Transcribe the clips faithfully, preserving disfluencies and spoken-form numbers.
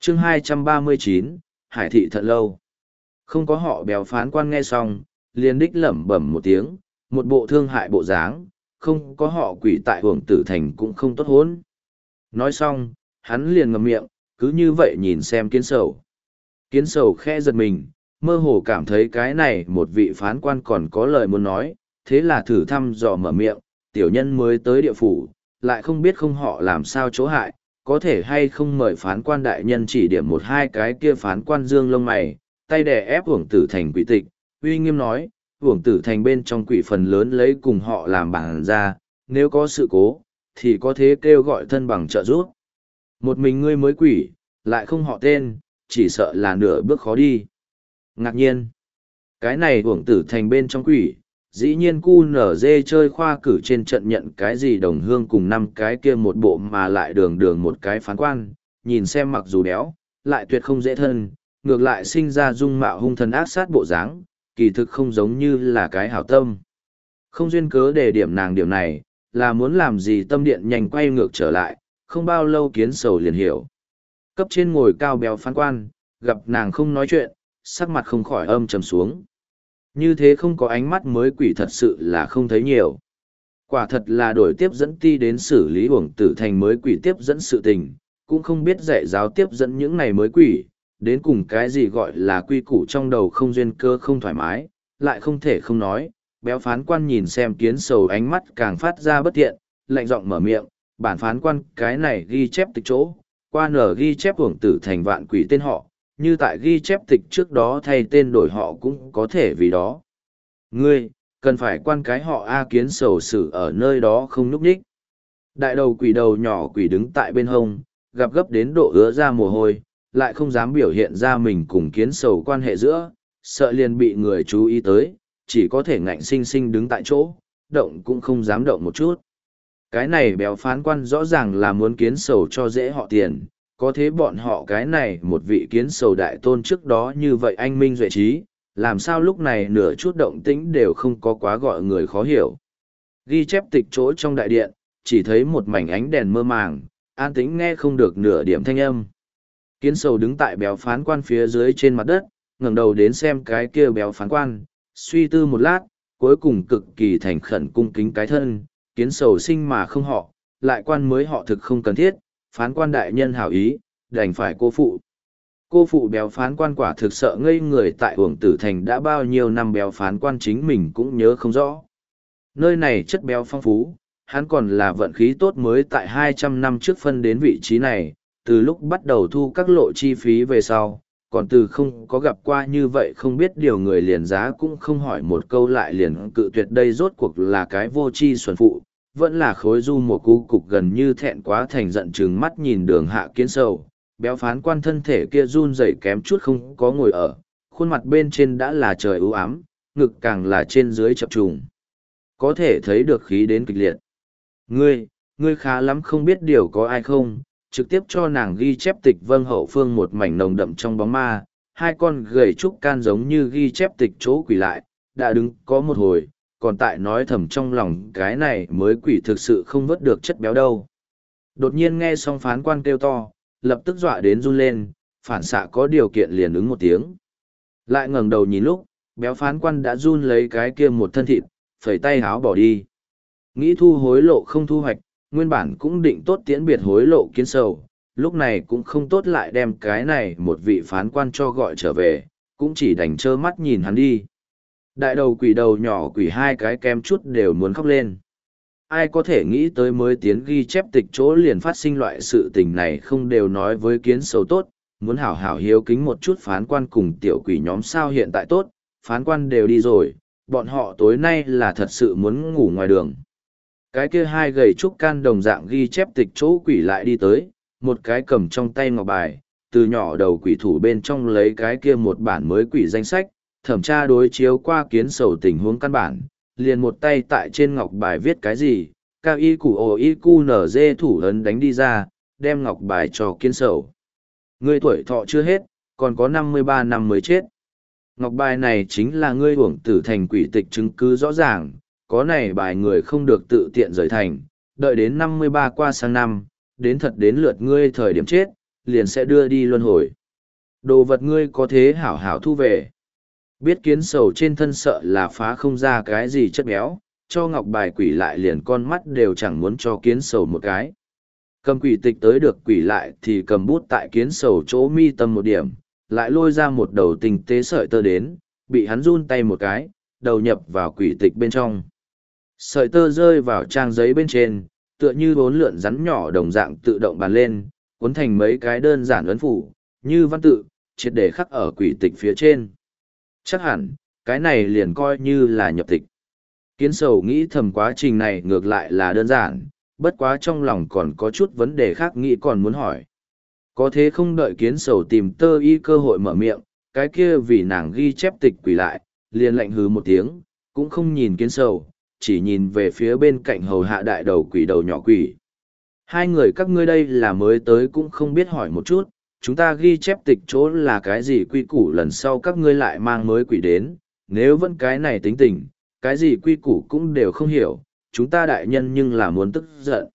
chương hai trăm ba mươi chín, Hải thị thận lâu. Không có họ béo phán quan nghe xong, liền đích lẩm bẩm một tiếng, một bộ thương hại bộ dáng, không có họ quỷ tại hưởng tử thành cũng không tốt hốn. Nói xong, hắn liền ngậm miệng, cứ như vậy nhìn xem kiến sầu. Kiến sầu khe giật mình, mơ hồ cảm thấy cái này một vị phán quan còn có lời muốn nói, thế là thử thăm dò mở miệng, tiểu nhân mới tới địa phủ, lại không biết không họ làm sao chỗ hại, có thể hay không mời phán quan đại nhân chỉ điểm một hai cái kia phán quan dương lông mày, tay đè ép hưởng tử thành quỷ tịch, uy nghiêm nói, hưởng tử thành bên trong quỷ phần lớn lấy cùng họ làm bằng ra, nếu có sự cố, thì có thế kêu gọi thân bằng trợ giúp. Một mình ngươi mới quỷ, lại không họ tên, chỉ sợ là nửa bước khó đi. Ngạc nhiên, cái này hưởng tử thành bên trong quỷ, dĩ nhiên cu nở dê chơi khoa cử trên trận nhận cái gì đồng hương cùng năm cái kia một bộ mà lại đường đường một cái phán quan, nhìn xem mặc dù béo, lại tuyệt không dễ thân, ngược lại sinh ra dung mạo hung thần ác sát bộ dáng, kỳ thực không giống như là cái hảo tâm. Không duyên cớ để điểm nàng điểm này, là muốn làm gì tâm điện nhanh quay ngược trở lại, không bao lâu kiến sầu liền hiểu. Cấp trên ngồi cao béo phán quan, gặp nàng không nói chuyện, sắc mặt không khỏi âm trầm xuống. Như thế không có ánh mắt mới quỷ thật sự là không thấy nhiều. Quả thật là đổi tiếp dẫn ti đến xử lý uổng tử thành mới quỷ tiếp dẫn sự tình, cũng không biết dạy giáo tiếp dẫn những này mới quỷ, đến cùng cái gì gọi là quy củ trong đầu không duyên cơ không thoải mái, lại không thể không nói. Béo phán quan nhìn xem kiến sầu ánh mắt càng phát ra bất thiện, lạnh giọng mở miệng, bản phán quan cái này ghi chép tịch chỗ, qua nở ghi chép uổng tử thành vạn quỷ tên họ, như tại ghi chép tịch trước đó thay tên đổi họ cũng có thể vì đó. Ngươi, cần phải quan cái họ A kiến sầu xử ở nơi đó không núp đích. Đại đầu quỷ đầu nhỏ quỷ đứng tại bên hông, gặp gấp đến độ ứa ra mồ hôi, lại không dám biểu hiện ra mình cùng kiến sầu quan hệ giữa, sợ liền bị người chú ý tới, chỉ có thể ngạnh sinh sinh đứng tại chỗ, động cũng không dám động một chút. Cái này béo phán quan rõ ràng là muốn kiến sầu cho dễ họ tiền, có thế bọn họ cái này một vị kiến sầu đại tôn trước đó như vậy anh minh duệ trí, làm sao lúc này nửa chút động tĩnh đều không có quá gọi người khó hiểu. Ghi chép tịch chỗ trong đại điện, chỉ thấy một mảnh ánh đèn mơ màng, an tĩnh nghe không được nửa điểm thanh âm. Kiến sầu đứng tại béo phán quan phía dưới trên mặt đất, ngẩng đầu đến xem cái kia béo phán quan, suy tư một lát, cuối cùng cực kỳ thành khẩn cung kính cái thân, kiến sầu sinh mà không họ, lại quan mới họ thực không cần thiết, phán quan đại nhân hảo ý, đành phải cô phụ. Cô phụ béo phán quan quả thực sợ ngây người tại uổng tử thành đã bao nhiêu năm béo phán quan chính mình cũng nhớ không rõ. Nơi này chất béo phong phú, hắn còn là vận khí tốt mới tại hai trăm năm trước phân đến vị trí này, từ lúc bắt đầu thu các lộ chi phí về sau, còn từ không có gặp qua như vậy không biết điều người liền giá cũng không hỏi một câu lại liền cự tuyệt đây rốt cuộc là cái vô chi xuẩn phụ, vẫn là khối du một cú cục gần như thẹn quá thành giận trừng mắt nhìn đường hạ kiến sầu. Béo phán quan thân thể kia run rẩy kém chút không có ngồi ở, khuôn mặt bên trên đã là trời ưu ám, ngực càng là trên dưới chập trùng. Có thể thấy được khí đến kịch liệt. Ngươi, ngươi khá lắm không biết điều có ai không, trực tiếp cho nàng ghi chép tịch vâng hậu phương một mảnh nồng đậm trong bóng ma, hai con gầy trúc can giống như ghi chép tịch chỗ quỷ lại, đã đứng có một hồi, còn tại nói thầm trong lòng cái này mới quỷ thực sự không vớt được chất béo đâu. Đột nhiên nghe xong phán quan kêu to, lập tức dọa đến run lên, phản xạ có điều kiện liền ứng một tiếng. Lại ngẩng đầu nhìn lúc, béo phán quan đã run lấy cái kia một thân thịt, phẩy tay háo bỏ đi. Nghĩ thu hối lộ không thu hoạch, nguyên bản cũng định tốt tiễn biệt hối lộ kiến sầu, lúc này cũng không tốt lại đem cái này một vị phán quan cho gọi trở về, cũng chỉ đành trơ mắt nhìn hắn đi. Đại đầu quỷ đầu nhỏ quỷ hai cái kem chút đều muốn khóc lên. Ai có thể nghĩ tới mới tiến ghi chép tịch chỗ liền phát sinh loại sự tình này không đều nói với kiến sầu tốt, muốn hảo hảo hiếu kính một chút phán quan cùng tiểu quỷ nhóm sao hiện tại tốt, phán quan đều đi rồi, bọn họ tối nay là thật sự muốn ngủ ngoài đường. Cái kia hai gầy trúc can đồng dạng ghi chép tịch chỗ quỷ lại đi tới, một cái cầm trong tay ngọc bài, từ nhỏ đầu quỷ thủ bên trong lấy cái kia một bản mới quỷ danh sách, thẩm tra đối chiếu qua kiến sầu tình huống căn bản, liền một tay tại trên ngọc bài viết cái gì, cao y củ ồ y cu nở dê thủ ấn đánh đi ra, đem ngọc bài cho kiến sầu. Ngươi tuổi thọ chưa hết, còn có năm mươi ba năm mới chết. Ngọc bài này chính là ngươi uổng tử thành quỷ tịch chứng cứ rõ ràng, có này bài người không được tự tiện rời thành, đợi đến năm mươi ba qua sang năm, đến thật đến lượt ngươi thời điểm chết, liền sẽ đưa đi luân hồi. Đồ vật ngươi có thế hảo hảo thu về. Biết kiến sầu trên thân sợ là phá không ra cái gì chất béo, cho ngọc bài quỷ lại liền con mắt đều chẳng muốn cho kiến sầu một cái. Cầm quỷ tịch tới được quỷ lại thì cầm bút tại kiến sầu chỗ mi tâm một điểm, lại lôi ra một đầu tinh tế sợi tơ đến, bị hắn run tay một cái, đầu nhập vào quỷ tịch bên trong. Sợi tơ rơi vào trang giấy bên trên, tựa như bốn lượn rắn nhỏ đồng dạng tự động bàn lên, cuốn thành mấy cái đơn giản ấn phủ, như văn tự, triệt để khắc ở quỷ tịch phía trên. Chắc hẳn, cái này liền coi như là nhập tịch. Kiến sầu nghĩ thầm quá trình này ngược lại là đơn giản, bất quá trong lòng còn có chút vấn đề khác nghĩ còn muốn hỏi. Có thế không đợi kiến sầu tìm tơ y cơ hội mở miệng, cái kia vì nàng ghi chép tịch quỷ lại, liền lạnh hứ một tiếng, cũng không nhìn kiến sầu, chỉ nhìn về phía bên cạnh hầu hạ đại đầu quỷ đầu nhỏ quỷ. Hai người các ngươi đây là mới tới cũng không biết hỏi một chút, chúng ta ghi chép tịch chỗ là cái gì quy củ lần sau các ngươi lại mang mới quỷ đến, nếu vẫn cái này tính tình, cái gì quy củ cũng đều không hiểu, chúng ta đại nhân nhưng là muốn tức giận.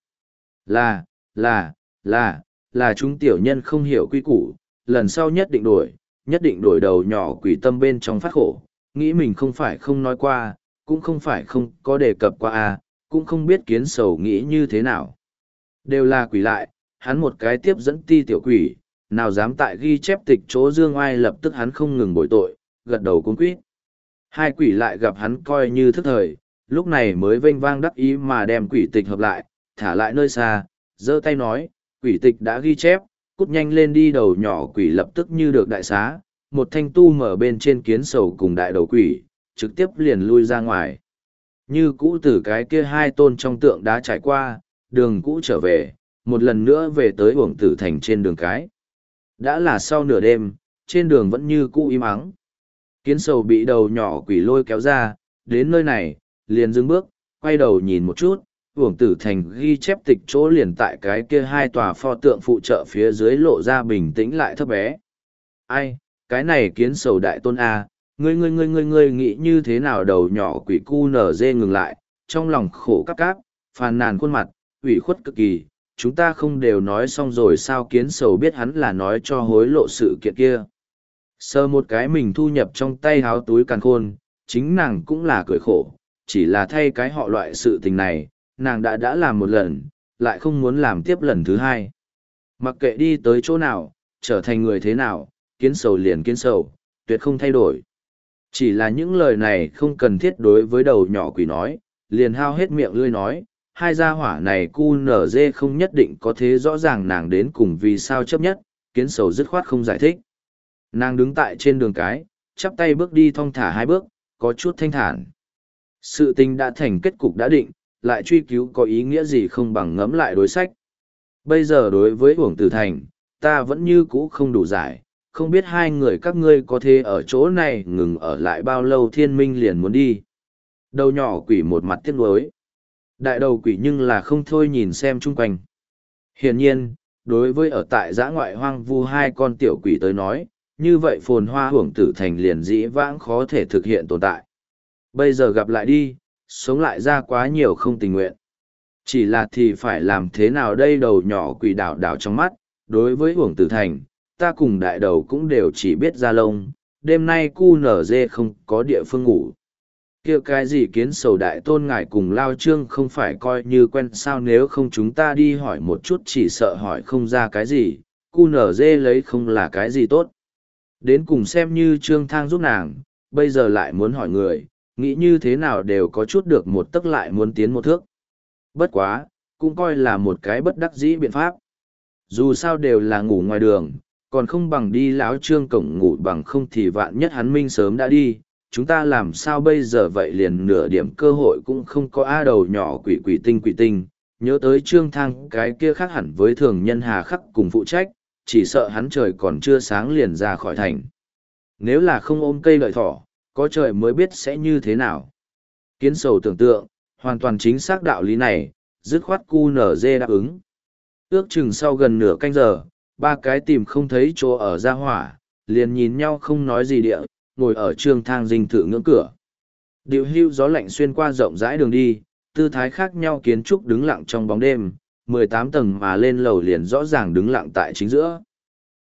Là, là, là, là chúng tiểu nhân không hiểu quy củ, lần sau nhất định đổi, nhất định đổi đầu nhỏ quỷ tâm bên trong phát khổ, nghĩ mình không phải không nói qua, cũng không phải không có đề cập qua à, cũng không biết kiến sầu nghĩ như thế nào. Đều là quỷ lại, hắn một cái tiếp dẫn ti tiểu quỷ, nào dám tại ghi chép tịch chỗ dương oai lập tức hắn không ngừng bội tội, gật đầu cuống quýt. Hai quỷ lại gặp hắn coi như thức thời, lúc này mới vênh vang đắc ý mà đem quỷ tịch hợp lại, thả lại nơi xa, giơ tay nói, quỷ tịch đã ghi chép, cút nhanh lên đi. Đầu nhỏ quỷ lập tức như được đại xá, một thanh tu mở bên trên kiến sầu cùng đại đầu quỷ, trực tiếp liền lui ra ngoài. Như cũ từ cái kia hai tôn trong tượng đá trải qua, đường cũ trở về, một lần nữa về tới uổng tử thành trên đường cái. Đã là sau nửa đêm, trên đường vẫn như cũ im ắng. Kiến sầu bị đầu nhỏ quỷ lôi kéo ra, đến nơi này, liền dừng bước, quay đầu nhìn một chút, uổng tử thành ghi chép tịch chỗ liền tại cái kia hai tòa pho tượng phụ trợ phía dưới lộ ra bình tĩnh lại thấp bé. Ai, cái này kiến sầu đại tôn A, ngươi ngươi ngươi ngươi ngươi nghĩ như thế nào? Đầu nhỏ quỷ cu nở dê ngừng lại, trong lòng khổ cắp cáp, phàn nàn khuôn mặt, ủy khuất cực kỳ, chúng ta không đều nói xong rồi sao? Kiến sầu biết hắn là nói cho hối lộ sự kiện kia. Sờ một cái mình thu nhập trong tay háo túi càn khôn, chính nàng cũng là cười khổ, chỉ là thay cái họ loại sự tình này, nàng đã đã làm một lần, lại không muốn làm tiếp lần thứ hai. Mặc kệ đi tới chỗ nào, trở thành người thế nào, kiến sầu liền kiến sầu, tuyệt không thay đổi. Chỉ là những lời này không cần thiết đối với đầu nhỏ quỷ nói, liền hao hết miệng lươi nói, hai gia hỏa này cu nở dê không nhất định có thế rõ ràng nàng đến cùng vì sao chấp nhất, kiến sầu dứt khoát không giải thích. Nàng đứng tại trên đường cái, chắp tay bước đi thong thả hai bước, có chút thanh thản. Sự tình đã thành kết cục đã định, lại truy cứu có ý nghĩa gì không bằng ngẫm lại đối sách. Bây giờ đối với uổng tử thành, ta vẫn như cũ không đủ giải, không biết hai người các ngươi có thể ở chỗ này ngừng ở lại bao lâu. Thiên minh liền muốn đi. Đầu nhỏ quỷ một mặt tiếc nuối. Đại đầu quỷ nhưng là không thôi nhìn xem chung quanh. Hiển nhiên, đối với ở tại giã ngoại hoang vu hai con tiểu quỷ tới nói, như vậy phồn hoa hưởng tử thành liền dĩ vãng khó thể thực hiện tồn tại. Bây giờ gặp lại đi, sống lại ra quá nhiều không tình nguyện. Chỉ là thì phải làm thế nào đây? Đầu nhỏ quỷ đảo đảo trong mắt, đối với hưởng tử thành, ta cùng đại đầu cũng đều chỉ biết ra lông, đêm nay cu nở dê không có địa phương ngủ. Kia cái gì kiến sầu đại tôn ngài cùng lao trương không phải coi như quen sao? Nếu không chúng ta đi hỏi một chút, chỉ sợ hỏi không ra cái gì, cu nở dê lấy không là cái gì tốt. Đến cùng xem như trương thang giúp nàng, bây giờ lại muốn hỏi người, nghĩ như thế nào đều có chút được một tấc lại muốn tiến một thước. Bất quá, cũng coi là một cái bất đắc dĩ biện pháp. Dù sao đều là ngủ ngoài đường, còn không bằng đi lão trương cổng ngủ, bằng không thì vạn nhất hắn minh sớm đã đi, chúng ta làm sao bây giờ? Vậy liền nửa điểm cơ hội cũng không có. A đầu nhỏ quỷ quỷ tinh quỷ tinh, nhớ tới trương thang cái kia khác hẳn với thường nhân hà khắc cùng phụ trách, chỉ sợ hắn trời còn chưa sáng liền ra khỏi thành. Nếu là không ôm cây lợi thỏ, có trời mới biết sẽ như thế nào. Kiến sầu tưởng tượng, hoàn toàn chính xác đạo lý này, dứt khoát cu nở dê đáp ứng. Ước chừng sau gần nửa canh giờ, ba cái tìm không thấy chỗ ở ra hỏa, liền nhìn nhau không nói gì địa, ngồi ở trương thang dinh thự ngưỡng cửa. Điệu hưu gió lạnh xuyên qua rộng rãi đường đi, tư thái khác nhau kiến trúc đứng lặng trong bóng đêm, mười tám tầng mà lên lầu liền rõ ràng đứng lặng tại chính giữa.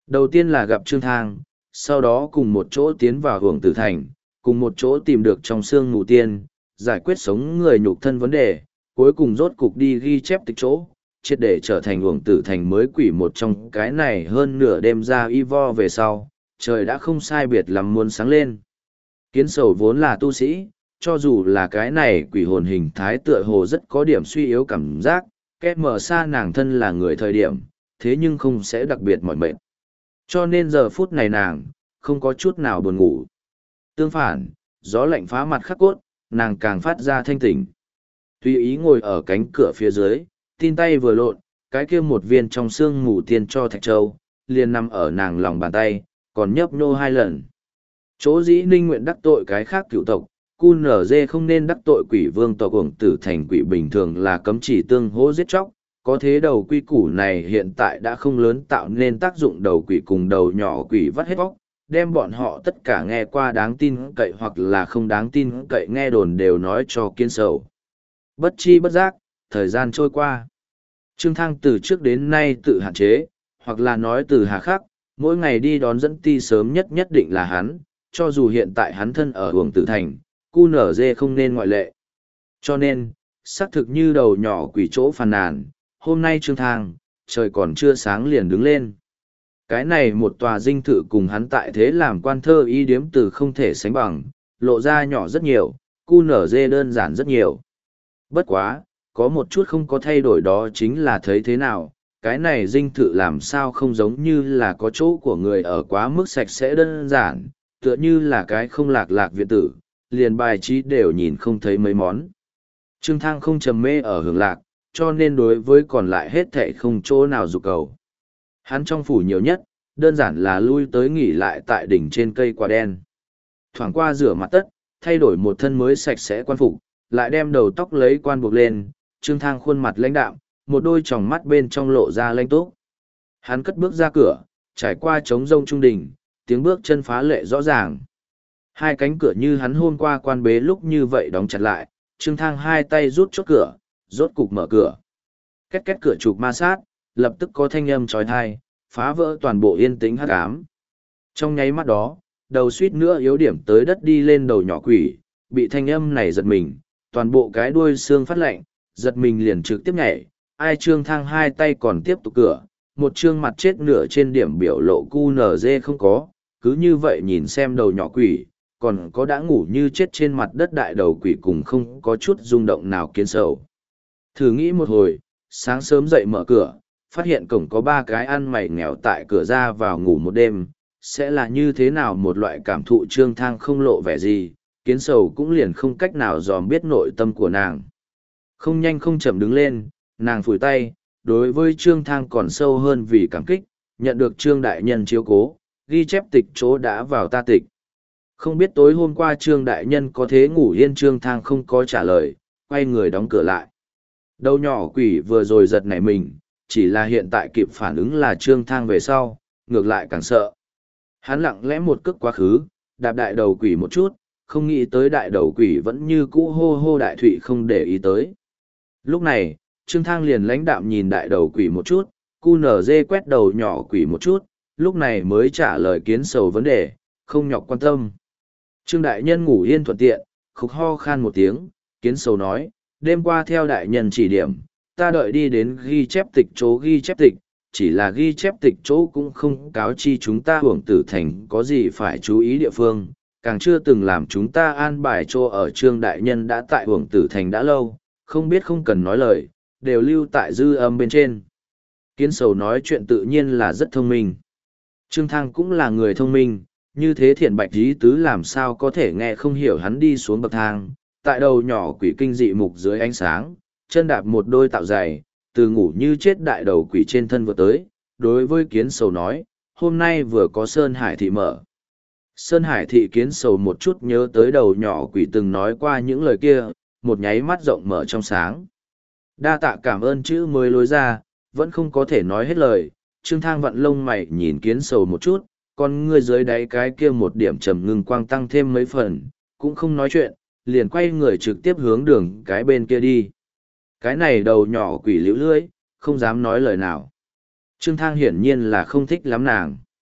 Đầu tiên là gặp Trương Thang, sau đó cùng một chỗ tiến vào hưởng tử thành, cùng một chỗ tìm được trong xương mù tiên, giải quyết sống người nhục thân vấn đề, cuối cùng rốt cục đi ghi chép tịch chỗ, triệt để trở thành hưởng tử thành mới quỷ một trong cái này hơn nửa đêm ra y vo về sau, trời đã không sai biệt lắm muốn sáng lên. Kiến sầu vốn là tu sĩ, cho dù là cái này quỷ hồn hình thái tựa hồ rất có điểm suy yếu cảm giác, két mở xa nàng thân là người thời điểm, thế nhưng không sẽ đặc biệt mỏi mệt. Cho nên giờ phút này nàng, không có chút nào buồn ngủ. Tương phản, gió lạnh phá mặt khắc cốt, nàng càng phát ra thanh tỉnh. Tùy ý ngồi ở cánh cửa phía dưới, tin tay vừa lộn, cái kia một viên trong xương mù tiên cho Thạch Châu, liền nằm ở nàng lòng bàn tay, còn nhấp nhô hai lần. Chỗ dĩ ninh nguyện đắc tội cái khác cựu tộc, cu nở dê không nên đắc tội quỷ vương tộc ổng tử thành quỷ bình thường là cấm chỉ tương hỗ giết chóc. Có thế đầu quy củ này hiện tại đã không lớn tạo nên tác dụng đầu quỷ cùng đầu nhỏ quỷ vắt hết bóc, đem bọn họ tất cả nghe qua đáng tin cậy hoặc là không đáng tin cậy nghe đồn đều nói cho Kiến sầu. Bất chi bất giác, thời gian trôi qua. Trương Thang từ trước đến nay tự hạn chế, hoặc là nói từ hà khắc, mỗi ngày đi đón dẫn ti sớm nhất nhất định là hắn, cho dù hiện tại hắn thân ở hưởng tử thành, cu nở dê không nên ngoại lệ. Cho nên, xác thực như đầu nhỏ quỷ chỗ phàn nàn, hôm nay Trương Thang, trời còn chưa sáng liền đứng lên. Cái này một tòa dinh thự cùng hắn tại thế làm quan thơ y điếm từ không thể sánh bằng, lộ ra nhỏ rất nhiều, cu nở dê đơn giản rất nhiều. Bất quá, có một chút không có thay đổi đó chính là thấy thế nào, cái này dinh thự làm sao không giống như là có chỗ của người ở quá mức sạch sẽ đơn giản, tựa như là cái không lạc lạc viện tử, liền bài trí đều nhìn không thấy mấy món. Trương Thang không trầm mê ở hưởng lạc, cho nên đối với còn lại hết thệ không chỗ nào dục cầu. Hắn trong phủ nhiều nhất, đơn giản là lui tới nghỉ lại tại đỉnh trên cây quả đen. Thoảng qua rửa mặt tất, thay đổi một thân mới sạch sẽ quan phục, lại đem đầu tóc lấy quan buộc lên, Trương Thang khuôn mặt lãnh đạm, một đôi tròng mắt bên trong lộ ra lãnh túc. Hắn cất bước ra cửa, trải qua trống rông trung đình, tiếng bước chân phá lệ rõ ràng. Hai cánh cửa như hắn hôm qua quan bế lúc như vậy đóng chặt lại, Trương Thang hai tay rút chốt cửa, rốt cục mở cửa. Két két cửa trục ma sát, lập tức có thanh âm trói thai, phá vỡ toàn bộ yên tĩnh hắc ám. Trong nháy mắt đó, đầu suýt nữa yếu điểm tới đất đi lên đầu nhỏ quỷ, bị thanh âm này giật mình, toàn bộ cái đuôi xương phát lạnh, giật mình liền trực tiếp nhảy, ai Trương Thang hai tay còn tiếp tục cửa, một trương mặt chết nửa trên điểm biểu lộ cu nở dê không có, cứ như vậy nhìn xem đầu nhỏ quỷ, còn có đã ngủ như chết trên mặt đất đại đầu quỷ cùng không có chút rung động nào Kiến sầu. Thử nghĩ một hồi, sáng sớm dậy mở cửa, phát hiện cổng có ba cái ăn mày nghèo tại cửa ra vào ngủ một đêm, sẽ là như thế nào một loại cảm thụ. Trương Thang không lộ vẻ gì, Kiến sầu cũng liền không cách nào dòm biết nội tâm của nàng. Không nhanh không chậm đứng lên, nàng phủi tay, đối với Trương Thang còn sâu hơn vì cảm kích, nhận được Trương Đại Nhân chiếu cố, ghi chép tịch chỗ đã vào ta tịch. Không biết tối hôm qua Trương Đại Nhân có thế ngủ yên. Trương Thang không có trả lời, quay người đóng cửa lại. Đầu nhỏ quỷ vừa rồi giật nảy mình, chỉ là hiện tại kịp phản ứng là Trương Thang về sau, ngược lại càng sợ. Hắn lặng lẽ một cước quá khứ, đạp đại đầu quỷ một chút, không nghĩ tới đại đầu quỷ vẫn như cũ hô hô đại thụy không để ý tới. Lúc này, Trương Thang liền lãnh đạm nhìn đại đầu quỷ một chút, cu nở dê quét đầu nhỏ quỷ một chút, lúc này mới trả lời Kiến sầu vấn đề, không nhọc quan tâm. Trương Đại Nhân ngủ yên thuận tiện, khục ho khan một tiếng, Kiến sầu nói, đêm qua theo Đại Nhân chỉ điểm, ta đợi đi đến ghi chép tịch chỗ ghi chép tịch, chỉ là ghi chép tịch chỗ cũng không cáo chi chúng ta hưởng tử thành có gì phải chú ý địa phương, càng chưa từng làm chúng ta an bài chỗ ở. Trương Đại Nhân đã tại hưởng tử thành đã lâu, không biết không cần nói lời, đều lưu tại dư âm bên trên. Kiến sầu nói chuyện tự nhiên là rất thông minh. Trương Thang cũng là người thông minh, như thế thiện bạch ý tứ làm sao có thể nghe không hiểu. Hắn đi xuống bậc thang, tại đầu nhỏ quỷ kinh dị mục dưới ánh sáng, chân đạp một đôi tạo giày, từ ngủ như chết đại đầu quỷ trên thân vừa tới, đối với Kiến sầu nói, hôm nay vừa có Sơn Hải Thị mở. Sơn Hải Thị Kiến sầu một chút nhớ tới đầu nhỏ quỷ từng nói qua những lời kia, một nháy mắt rộng mở trong sáng. Đa tạ cảm ơn chữ mới lối ra, vẫn không có thể nói hết lời. Trương Thang vặn lông mày nhìn Kiến sầu một chút, con ngươi dưới đáy cái kia một điểm trầm ngưng quang tăng thêm mấy phần, cũng không nói chuyện, liền quay người trực tiếp hướng đường cái bên kia đi. Cái này đầu nhỏ quỷ liễu lưỡi, không dám nói lời nào. Trương Thang hiển nhiên là không thích lắm nàng.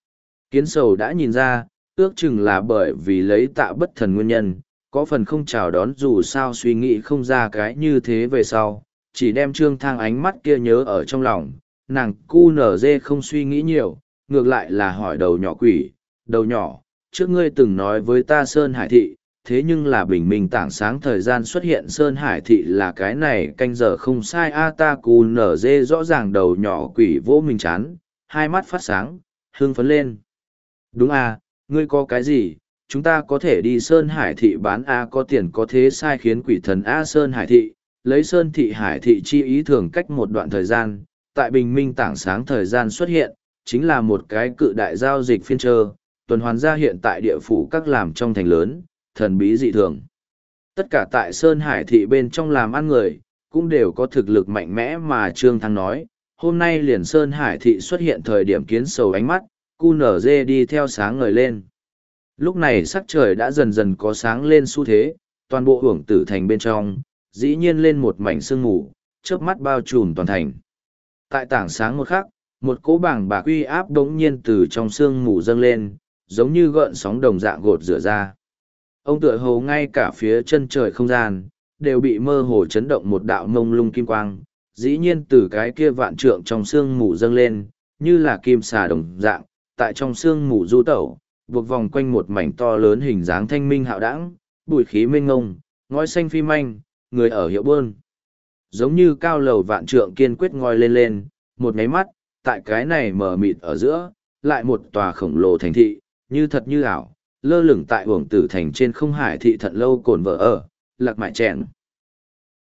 Kiến sầu đã nhìn ra, ước chừng là bởi vì lấy tạ bất thần nguyên nhân, có phần không chào đón dù sao suy nghĩ không ra cái như thế về sau, chỉ đem trương thang ánh mắt kia nhớ ở trong lòng, nàng cu nở dê không suy nghĩ nhiều, ngược lại là hỏi đầu nhỏ quỷ, đầu nhỏ, trước ngươi từng nói với ta Sơn Hải Thị, thế nhưng là bình minh tảng sáng thời gian xuất hiện Sơn Hải Thị là cái này canh giờ không sai a ta cu nở dê rõ ràng đầu nhỏ quỷ vỗ mình chán, hai mắt phát sáng, hưng phấn lên. Đúng à, ngươi có cái gì, chúng ta có thể đi Sơn Hải Thị bán A có tiền có thế sai khiến quỷ thần A Sơn Hải Thị, lấy Sơn Thị Hải Thị chi ý thường cách một đoạn thời gian, tại bình minh tảng sáng thời gian xuất hiện, chính là một cái cự đại giao dịch phiên trơ, tuần hoàn ra hiện tại địa phủ các làm trong thành lớn, thần bí dị thường. Tất cả tại Sơn Hải Thị bên trong làm ăn người, cũng đều có thực lực mạnh mẽ mà Trương Thăng nói, hôm nay liền Sơn Hải Thị xuất hiện thời điểm kiến sầu ánh mắt, cu nở dê đi theo sáng ngời lên. Lúc này sắc trời đã dần dần có sáng lên xu thế, toàn bộ hưởng tử thành bên trong, dĩ nhiên lên một mảnh sương mù, chớp mắt bao trùm toàn thành. Tại tảng sáng một khắc, một cỗ bảng bạc uy áp đống nhiên từ trong sương mù dâng lên, giống như gợn sóng đồng dạng gột rửa ra. Ông tựa hồ ngay cả phía chân trời không gian, đều bị mơ hồ chấn động một đạo mông lung kim quang, dĩ nhiên từ cái kia vạn trượng trong sương mù dâng lên, như là kim xà đồng dạng, tại trong sương mù du tẩu, buộc vòng quanh một mảnh to lớn hình dáng thanh minh hạo đãng, bụi khí mênh ngông, ngói xanh phi manh, người ở hiệu bơn. Giống như cao lầu vạn trượng kiên quyết ngoi lên lên, một nháy mắt, tại cái này mờ mịt ở giữa, lại một tòa khổng lồ thành thị, như thật như ảo, lơ lửng tại uổng tử thành trên không hải thị thận lâu cồn vợ ở, lạc mại chèn.